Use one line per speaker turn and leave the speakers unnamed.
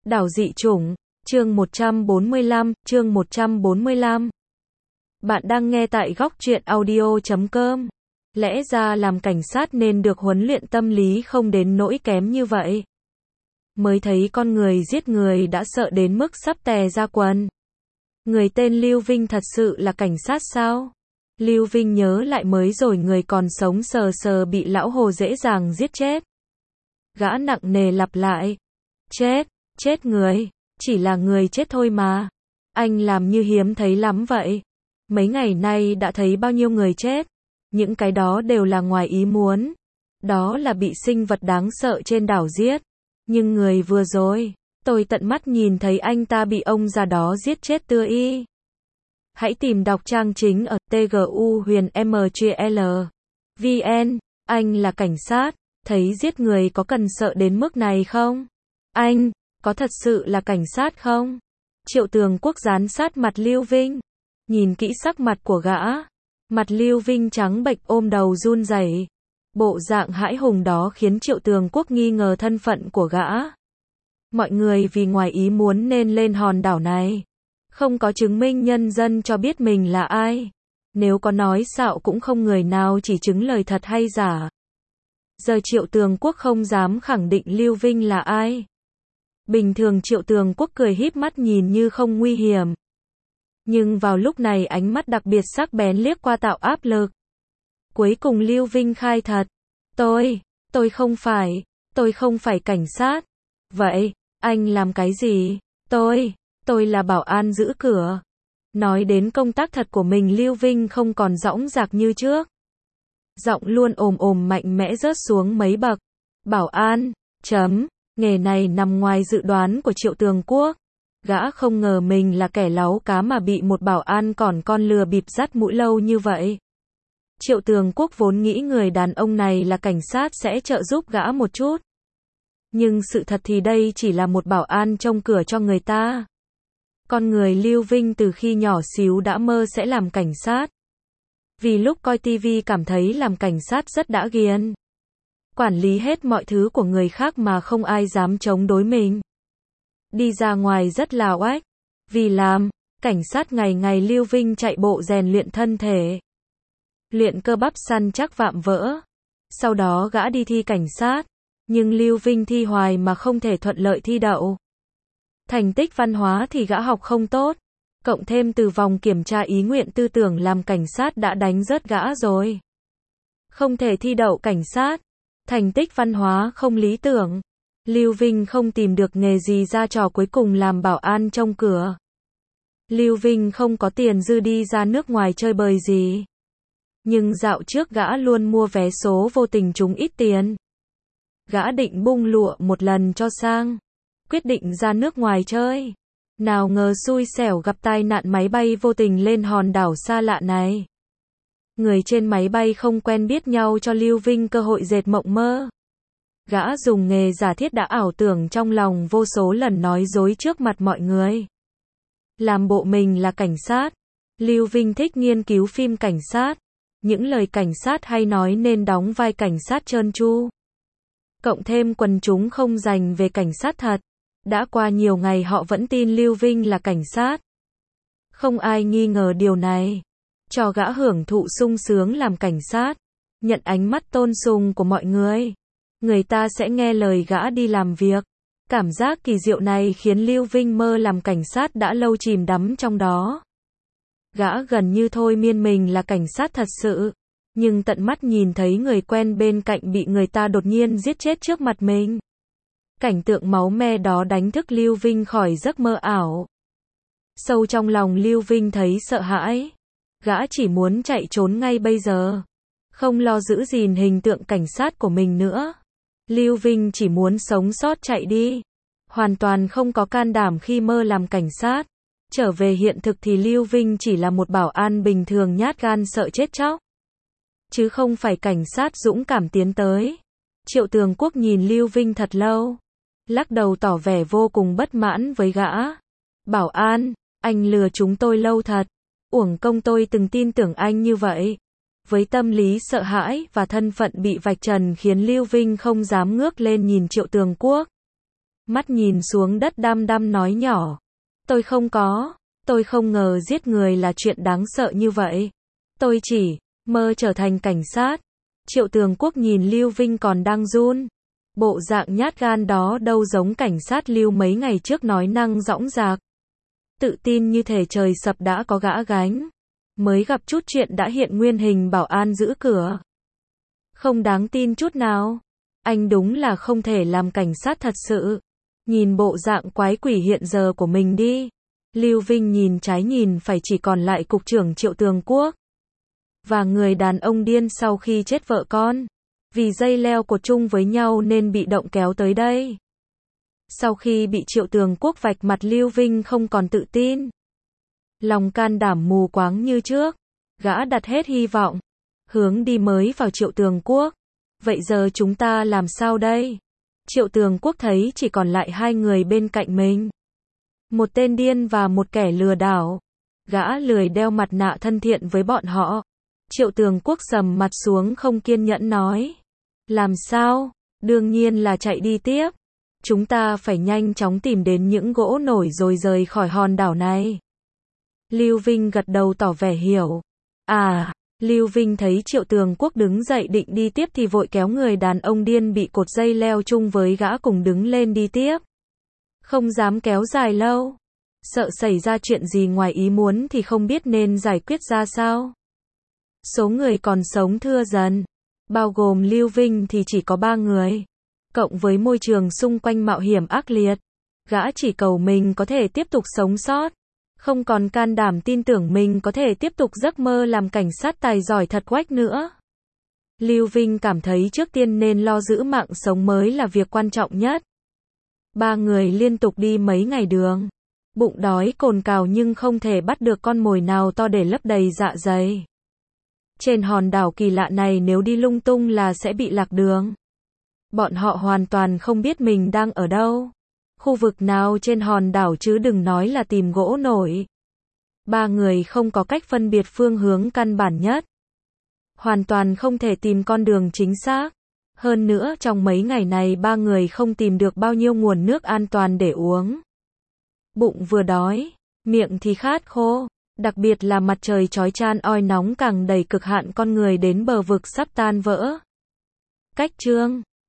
Đảo dị chủng, chương 145. Bạn đang nghe tại góc truyện audio.com. Lẽ ra làm cảnh sát nên được huấn luyện tâm lý không đến nỗi kém như vậy. Mới thấy con người giết người đã sợ đến mức sắp tè ra quần. Người tên Lưu Vinh thật sự là cảnh sát sao? Lưu Vinh nhớ lại mới rồi người còn sống sờ sờ bị lão Hồ dễ dàng giết chết. Gã nặng nề lặp lại. Chết người, chỉ là người chết thôi mà. Anh làm như hiếm thấy lắm vậy. Mấy ngày nay đã thấy bao nhiêu người chết. Những cái đó đều là ngoài ý muốn. Đó là bị sinh vật đáng sợ trên đảo giết. Nhưng người vừa rồi, tôi tận mắt nhìn thấy anh ta bị ông già đó giết chết tươi y. Hãy tìm đọc trang chính ở tgu-mgl. vn. Anh là cảnh sát, thấy giết người có cần sợ đến mức này không? Anh, có thật sự là cảnh sát không? Triệu Tường Quốc dán sát mặt Lưu Vinh. Nhìn kỹ sắc mặt của gã. Mặt Lưu Vinh trắng bệch ôm đầu run rẩy. Bộ dạng hãi hùng đó khiến Triệu Tường Quốc nghi ngờ thân phận của gã. Mọi người vì ngoài ý muốn nên lên hòn đảo này. Không có chứng minh nhân dân cho biết mình là ai. Nếu có nói xạo cũng không người nào chỉ chứng lời thật hay giả. Giờ Triệu Tường Quốc không dám khẳng định Lưu Vinh là ai. Bình thường Triệu Tường Quốc cười híp mắt nhìn như không nguy hiểm. Nhưng vào lúc này ánh mắt đặc biệt sắc bén liếc qua tạo áp lực. Cuối cùng Lưu Vinh khai thật. Tôi không phải cảnh sát. Vậy, anh làm cái gì? Tôi là bảo an giữ cửa. Nói đến công tác thật của mình Lưu Vinh không còn dõng dạc như trước. Giọng luôn ồm mạnh mẽ rớt xuống mấy bậc. Bảo an, nghề này nằm ngoài dự đoán của Triệu Tường Quốc. Gã không ngờ mình là kẻ láu cá mà bị một bảo an còn con lừa bịp dắt mũi lâu như vậy. Triệu Tường Quốc vốn nghĩ người đàn ông này là cảnh sát sẽ trợ giúp gã một chút. Nhưng sự thật thì đây chỉ là một bảo an trông cửa cho người ta. Con người Lưu Vinh từ khi nhỏ xíu đã mơ sẽ làm cảnh sát. Vì lúc coi tivi cảm thấy làm cảnh sát rất đã ghiền. Quản lý hết mọi thứ của người khác mà không ai dám chống đối mình. Đi ra ngoài rất là oách. Vì làm cảnh sát ngày ngày Lưu Vinh chạy bộ rèn luyện thân thể. Luyện cơ bắp săn chắc vạm vỡ. Sau đó gã đi thi cảnh sát. Nhưng Lưu Vinh thi hoài mà không thể thuận lợi thi đậu. Thành tích văn hóa thì gã học không tốt. Cộng thêm từ vòng kiểm tra ý nguyện tư tưởng làm cảnh sát đã đánh rớt gã rồi. Không thể thi đậu cảnh sát. Thành tích văn hóa không lý tưởng. Lưu Vinh không tìm được nghề gì ra trò cuối cùng làm bảo an trông cửa. Lưu Vinh không có tiền dư đi ra nước ngoài chơi bời gì. Nhưng dạo trước gã luôn mua vé số vô tình trúng ít tiền. Gã định bung lụa một lần cho sang. Quyết định ra nước ngoài chơi. Nào ngờ xui xẻo gặp tai nạn máy bay vô tình lên hòn đảo xa lạ này. Người trên máy bay không quen biết nhau cho Lưu Vinh cơ hội dệt mộng mơ. Gã dùng nghề giả thiết đã ảo tưởng trong lòng vô số lần nói dối trước mặt mọi người. Làm bộ mình là cảnh sát. Lưu Vinh thích nghiên cứu phim cảnh sát. Những lời cảnh sát hay nói nên đóng vai cảnh sát trơn tru. Cộng thêm quần chúng không dành về cảnh sát thật. Đã qua nhiều ngày họ vẫn tin Lưu Vinh là cảnh sát. Không ai nghi ngờ điều này. Cho gã hưởng thụ sung sướng làm cảnh sát. Nhận ánh mắt tôn sùng của mọi người. Người ta sẽ nghe lời gã đi làm việc. Cảm giác kỳ diệu này khiến Lưu Vinh mơ làm cảnh sát đã lâu chìm đắm trong đó. Gã gần như thôi miên mình là cảnh sát thật sự. Nhưng tận mắt nhìn thấy người quen bên cạnh bị người ta đột nhiên giết chết trước mặt mình. Cảnh tượng máu me đó đánh thức Lưu Vinh khỏi giấc mơ ảo. Sâu trong lòng Lưu Vinh thấy sợ hãi. Gã chỉ muốn chạy trốn ngay bây giờ. Không lo giữ gìn hình tượng cảnh sát của mình nữa. Lưu Vinh chỉ muốn sống sót chạy đi. Hoàn toàn không có can đảm khi mơ làm cảnh sát. Trở về hiện thực thì Lưu Vinh chỉ là một bảo an bình thường nhát gan sợ chết chóc. Chứ không phải cảnh sát dũng cảm tiến tới. Triệu Tường Quốc nhìn Lưu Vinh thật lâu. Lắc đầu tỏ vẻ vô cùng bất mãn với gã. Bảo an, anh lừa chúng tôi lâu thật. Uổng công tôi từng tin tưởng anh như vậy. Với tâm lý sợ hãi và thân phận bị vạch trần khiến Lưu Vinh không dám ngước lên nhìn Triệu Tường Quốc. Mắt nhìn xuống đất đăm đăm nói nhỏ. Tôi không ngờ giết người là chuyện đáng sợ như vậy. Tôi chỉ mơ trở thành cảnh sát. Triệu Tường Quốc nhìn Lưu Vinh còn đang run. Bộ dạng nhát gan đó đâu giống cảnh sát Lưu mấy ngày trước nói năng dõng dạc. Tự tin như thể trời sập đã có gã gánh. Mới gặp chút chuyện đã hiện nguyên hình bảo an giữ cửa. Không đáng tin chút nào. Anh đúng là không thể làm cảnh sát thật sự. Nhìn bộ dạng quái quỷ hiện giờ của mình đi. Lưu Vinh nhìn trái nhìn phải, chỉ còn lại cục trưởng Triệu Tường Quốc. Và người đàn ông điên sau khi chết vợ con. Vì dây leo cột chung với nhau nên bị động kéo tới đây. Sau khi bị Triệu Tường Quốc vạch mặt, Lưu Vinh không còn tự tin. Lòng can đảm mù quáng như trước. Gã đặt hết hy vọng. Hướng đi mới vào Triệu Tường Quốc. Vậy giờ chúng ta làm sao đây? Triệu Tường Quốc thấy chỉ còn lại hai người bên cạnh mình. Một tên điên và một kẻ lừa đảo. Gã lười đeo mặt nạ thân thiện với bọn họ. Triệu Tường Quốc sầm mặt xuống không kiên nhẫn nói. Làm sao? Đương nhiên là chạy đi tiếp. Chúng ta phải nhanh chóng tìm đến những gỗ nổi rồi rời khỏi hòn đảo này. Lưu Vinh gật đầu tỏ vẻ hiểu. Lưu Vinh thấy Triệu Tường Quốc đứng dậy định đi tiếp thì vội kéo người đàn ông điên bị cột dây leo chung với gã cùng đứng lên đi tiếp. Không dám kéo dài lâu. Sợ xảy ra chuyện gì ngoài ý muốn thì không biết nên giải quyết ra sao. Số người còn sống thưa dần. Bao gồm Lưu Vinh thì chỉ có 3 người. Cộng với môi trường xung quanh mạo hiểm ác liệt. Gã chỉ cầu mình có thể tiếp tục sống sót. Không còn can đảm tin tưởng mình có thể tiếp tục giấc mơ làm cảnh sát tài giỏi thật quách nữa. Lưu Vinh cảm thấy trước tiên nên lo giữ mạng sống mới là việc quan trọng nhất. 3 người liên tục đi mấy ngày đường. Bụng đói cồn cào nhưng không thể bắt được con mồi nào to để lấp đầy dạ dày. Trên hòn đảo kỳ lạ này nếu đi lung tung là sẽ bị lạc đường. Bọn họ hoàn toàn không biết mình đang ở đâu. Khu vực nào trên hòn đảo chứ đừng nói là tìm gỗ nổi. 3 người không có cách phân biệt phương hướng căn bản nhất. Hoàn toàn không thể tìm con đường chính xác. Hơn nữa trong mấy ngày này 3 người không tìm được bao nhiêu nguồn nước an toàn để uống. Bụng vừa đói, miệng thì khát khô. Đặc biệt là mặt trời chói chan oi nóng càng đẩy cực hạn con người đến bờ vực sắp tan vỡ. Cách chương